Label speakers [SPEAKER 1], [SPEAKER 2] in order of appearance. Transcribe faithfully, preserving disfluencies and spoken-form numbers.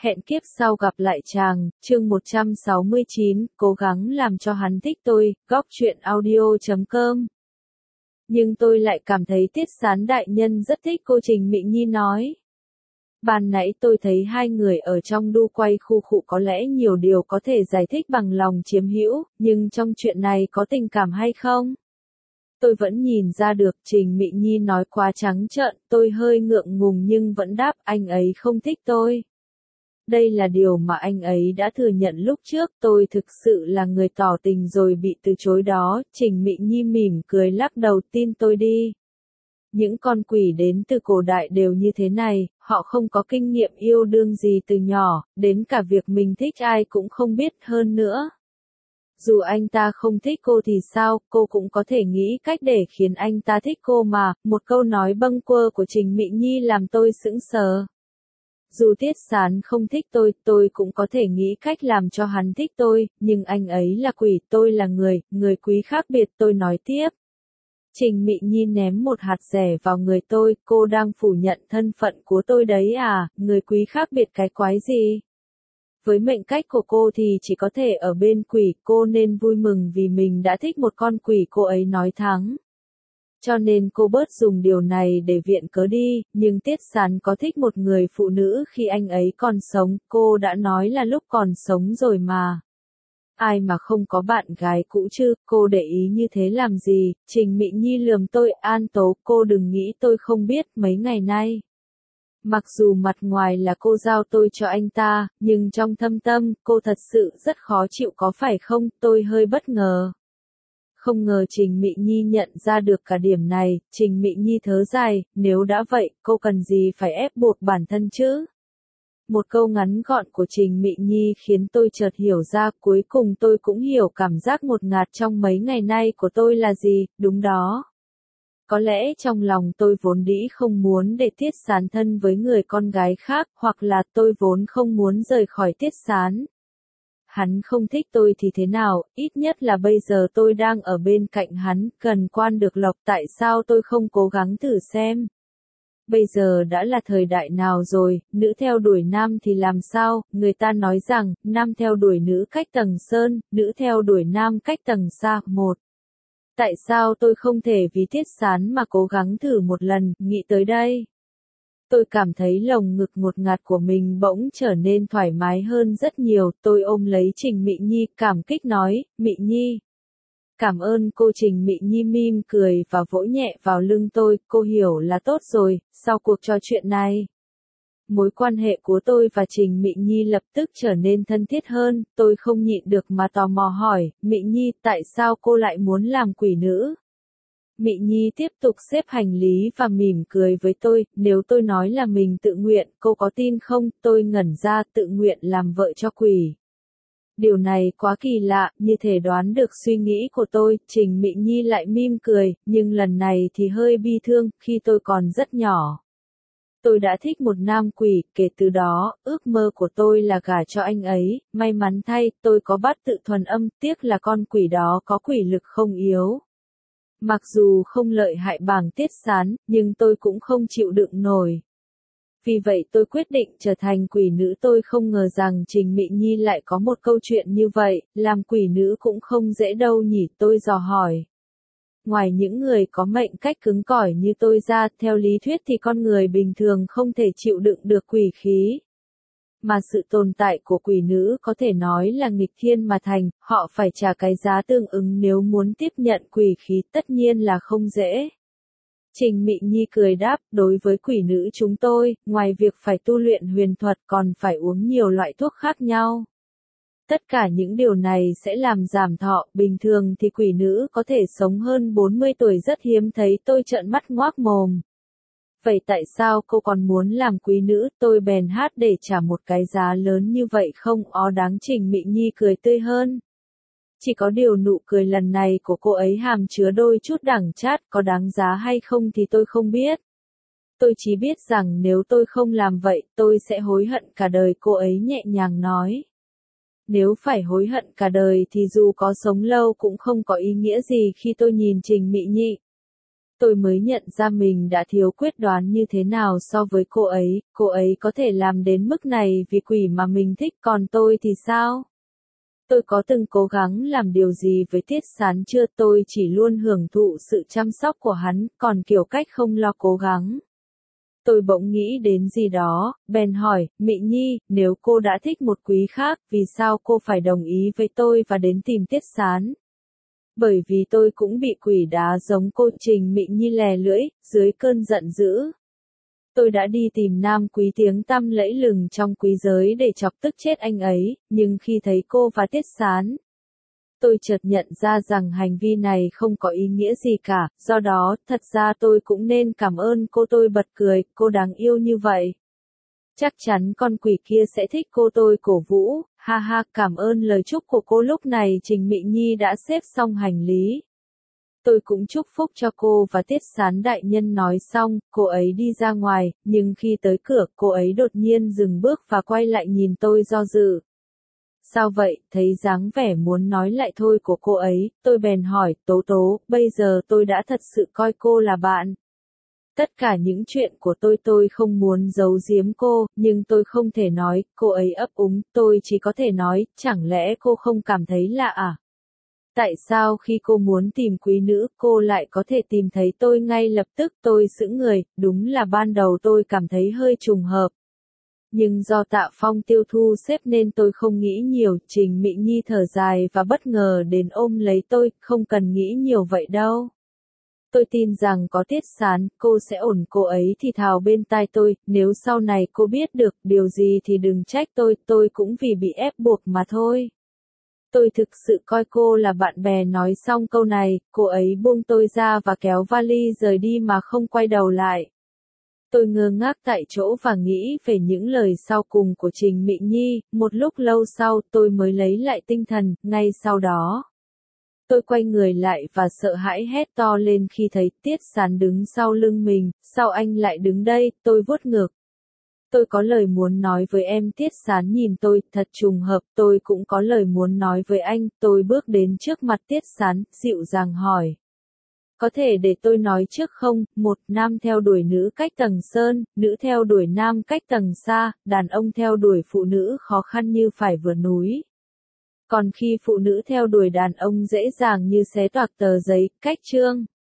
[SPEAKER 1] Hẹn kiếp sau gặp lại chàng, chương một trăm sáu mươi chín, cố gắng làm cho hắn thích tôi, góc truyện audio chấm com. Nhưng tôi lại cảm thấy Tiết Sán đại nhân rất thích cô Trình Mị Nhi nói. Ban nãy tôi thấy hai người ở trong đu quay khu khụ có lẽ nhiều điều có thể giải thích bằng lòng chiếm hữu, nhưng trong chuyện này có tình cảm hay không? Tôi vẫn nhìn ra được. Trình Mị Nhi nói quá trắng trợn, tôi hơi ngượng ngùng nhưng vẫn đáp anh ấy không thích tôi. Đây là điều mà anh ấy đã thừa nhận lúc trước, tôi thực sự là người tỏ tình rồi bị từ chối đó. Trình Mị Nhi mỉm cười lắc đầu, tin tôi đi. Những con quỷ đến từ cổ đại đều như thế này, họ không có kinh nghiệm yêu đương gì từ nhỏ, đến cả việc mình thích ai cũng không biết. Hơn nữa, dù anh ta không thích cô thì sao, cô cũng có thể nghĩ cách để khiến anh ta thích cô mà. Một câu nói bâng quơ của Trình Mị Nhi làm tôi sững sờ. Dù Tiết Sán không thích tôi, tôi cũng có thể nghĩ cách làm cho hắn thích tôi, nhưng anh ấy là quỷ, tôi là người, người quý khác biệt. Tôi nói tiếp. Trình Mị Nhi ném một hạt dẻ vào người tôi, cô đang phủ nhận thân phận của tôi đấy à, người quý khác biệt cái quái gì? Với mệnh cách của cô thì chỉ có thể ở bên quỷ, cô nên vui mừng vì mình đã thích một con quỷ, cô ấy nói thắng. Cho nên cô bớt dùng điều này để viện cớ đi, nhưng Tiết Sán có thích một người phụ nữ khi anh ấy còn sống, cô đã nói là lúc còn sống rồi mà. Ai mà không có bạn gái cũ chứ, cô để ý như thế làm gì? Trình Mị Nhi lườm tôi, An Tố, cô đừng nghĩ tôi không biết. Mấy ngày nay, mặc dù mặt ngoài là cô giao tôi cho anh ta, nhưng trong thâm tâm, cô thật sự rất khó chịu có phải không? Tôi hơi bất ngờ. Không ngờ Trình Mị Nhi nhận ra được cả điểm này. Trình Mị Nhi thở dài, nếu đã vậy, cô cần gì phải ép buộc bản thân chứ? Một câu ngắn gọn của Trình Mị Nhi khiến tôi chợt hiểu ra, cuối cùng tôi cũng hiểu cảm giác ngột ngạt trong mấy ngày nay của tôi là gì. Đúng đó. Có lẽ trong lòng tôi vốn dĩ không muốn để Tiết Sán thân với người con gái khác, hoặc là tôi vốn không muốn rời khỏi Tiết Sán. Hắn không thích tôi thì thế nào, ít nhất là bây giờ tôi đang ở bên cạnh hắn, cần quan được lộc, tại sao tôi không cố gắng thử xem? Bây giờ đã là thời đại nào rồi, nữ theo đuổi nam thì làm sao? Người ta nói rằng, nam theo đuổi nữ cách tầng sơn, nữ theo đuổi nam cách tầng xa. Một. Tại sao tôi không thể vì Tiết Sán mà cố gắng thử một lần? Nghĩ tới đây, tôi cảm thấy lồng ngực ngột ngạt của mình bỗng trở nên thoải mái hơn rất nhiều. Tôi ôm lấy Trình Mị Nhi, cảm kích nói, Mị Nhi. Cảm ơn cô. Trình Mị Nhi mỉm cười và vỗ nhẹ vào lưng tôi, cô hiểu là tốt rồi. Sau cuộc trò chuyện này, mối quan hệ của tôi và Trình Mị Nhi lập tức trở nên thân thiết hơn. Tôi không nhịn được mà tò mò hỏi, Mị Nhi, tại sao cô lại muốn làm quỷ nữ? Mị Nhi tiếp tục xếp hành lý và mỉm cười với tôi, nếu tôi nói là mình tự nguyện, cô có tin không? Tôi ngẩn ra, tự nguyện làm vợ cho quỷ. Điều này quá kỳ lạ, như thể đoán được suy nghĩ của tôi. Trình Mị Nhi lại mỉm cười, nhưng lần này thì hơi bi thương, khi tôi còn rất nhỏ. Tôi đã thích một nam quỷ, kể từ đó, ước mơ của tôi là gả cho anh ấy. May mắn thay, tôi có bát tự thuần âm, tiếc là con quỷ đó có quỷ lực không yếu. Mặc dù không lợi hại bằng Tiết Sán, nhưng tôi cũng không chịu đựng nổi. Vì vậy tôi quyết định trở thành quỷ nữ. Tôi không ngờ rằng Trình Mị Nhi lại có một câu chuyện như vậy, làm quỷ nữ cũng không dễ đâu nhỉ, tôi dò hỏi. Ngoài những người có mệnh cách cứng cỏi như tôi ra, theo lý thuyết thì con người bình thường không thể chịu đựng được quỷ khí. Mà sự tồn tại của quỷ nữ có thể nói là nghịch thiên mà thành, họ phải trả cái giá tương ứng nếu muốn tiếp nhận quỷ khí, tất nhiên là không dễ. Trình Mị Nhi cười đáp, đối với quỷ nữ chúng tôi, ngoài việc phải tu luyện huyền thuật còn phải uống nhiều loại thuốc khác nhau. Tất cả những điều này sẽ làm giảm thọ, bình thường thì quỷ nữ có thể sống hơn bốn mươi tuổi rất hiếm thấy. Tôi trợn mắt ngoác mồm. Vậy tại sao cô còn muốn làm quý nữ? Tôi bèn hát để trả một cái giá lớn như vậy không? Ó đáng. Trình Mị Nhi cười tươi hơn. Chỉ có điều nụ cười lần này của cô ấy hàm chứa đôi chút đắng chát, có đáng giá hay không thì tôi không biết. Tôi chỉ biết rằng nếu tôi không làm vậy, tôi sẽ hối hận cả đời, cô ấy nhẹ nhàng nói. Nếu phải hối hận cả đời thì dù có sống lâu cũng không có ý nghĩa gì. Khi tôi nhìn Trình Mị Nhi, Tôi mới nhận ra mình đã thiếu quyết đoán như thế nào so với cô ấy, cô ấy có thể làm đến mức này vì quỷ mà mình thích, còn tôi thì sao? Tôi có từng cố gắng làm điều gì với Tiết Sán chưa? Tôi chỉ luôn hưởng thụ sự chăm sóc của hắn, còn kiểu cách không lo cố gắng. Tôi bỗng nghĩ đến gì đó, bèn hỏi, Mị Nhi, nếu cô đã thích một quý khác, vì sao cô phải đồng ý với tôi và đến tìm Tiết Sán? Bởi vì tôi cũng bị quỷ đá giống cô. Trình Mị Nhi lè lưỡi, dưới cơn giận dữ. Tôi đã đi tìm nam quý tiếng tăm lẫy lừng trong quý giới để chọc tức chết anh ấy, nhưng khi thấy cô và Tiết Sán, tôi chợt nhận ra rằng hành vi này không có ý nghĩa gì cả, do đó, thật ra tôi cũng nên cảm ơn cô. Tôi bật cười, cô đáng yêu như vậy. Chắc chắn con quỷ kia sẽ thích cô. Tôi cổ vũ, ha ha, cảm ơn lời chúc của cô. Lúc này Trình Mị Nhi đã xếp xong hành lý. Tôi cũng chúc phúc cho cô và Tiết Sán đại nhân nói xong, cô ấy đi ra ngoài, nhưng khi tới cửa, cô ấy đột nhiên dừng bước và quay lại nhìn tôi do dự. Sao vậy? Thấy dáng vẻ muốn nói lại thôi của cô ấy, tôi bèn hỏi, Tố Tố, bây giờ tôi đã thật sự coi cô là bạn. Tất cả những chuyện của tôi tôi không muốn giấu giếm cô, nhưng tôi không thể nói, cô ấy ấp úng, tôi chỉ có thể nói, chẳng lẽ cô không cảm thấy lạ à? Tại sao khi cô muốn tìm quý nữ, cô lại có thể tìm thấy tôi ngay lập tức? Tôi sững người, đúng là ban đầu tôi cảm thấy hơi trùng hợp. Nhưng do Tạ Phong tiêu thu xếp nên tôi không nghĩ nhiều. Trình Mị Nhi thở dài và bất ngờ đến ôm lấy tôi, không cần nghĩ nhiều vậy đâu. Tôi tin rằng có Tiết Sán, cô sẽ ổn. Cô ấy thì thào bên tai tôi, nếu sau này cô biết được điều gì thì đừng trách tôi, tôi cũng vì bị ép buộc mà thôi. Tôi thực sự coi cô là bạn bè. Nói xong câu này, cô ấy buông tôi ra và kéo vali rời đi mà không quay đầu lại. Tôi ngơ ngác tại chỗ và nghĩ về những lời sau cùng của Trình Mị Nhi. Một lúc lâu sau, tôi mới lấy lại tinh thần. Ngay sau đó, tôi quay người lại và sợ hãi hét to lên khi thấy Tiết Sán đứng sau lưng mình. Sao anh lại đứng đây? Tôi vuốt ngược. Tôi có lời muốn nói với em. Tiết Sán nhìn tôi, thật trùng hợp, tôi cũng có lời muốn nói với anh. Tôi bước đến trước mặt Tiết Sán, dịu dàng hỏi. Có thể để tôi nói trước không? Một, nam theo đuổi nữ cách tầng sơn, nữ theo đuổi nam cách tầng xa, đàn ông theo đuổi phụ nữ khó khăn như phải vượt núi. Còn khi phụ nữ theo đuổi đàn ông dễ dàng như xé toạc tờ giấy. Cách chương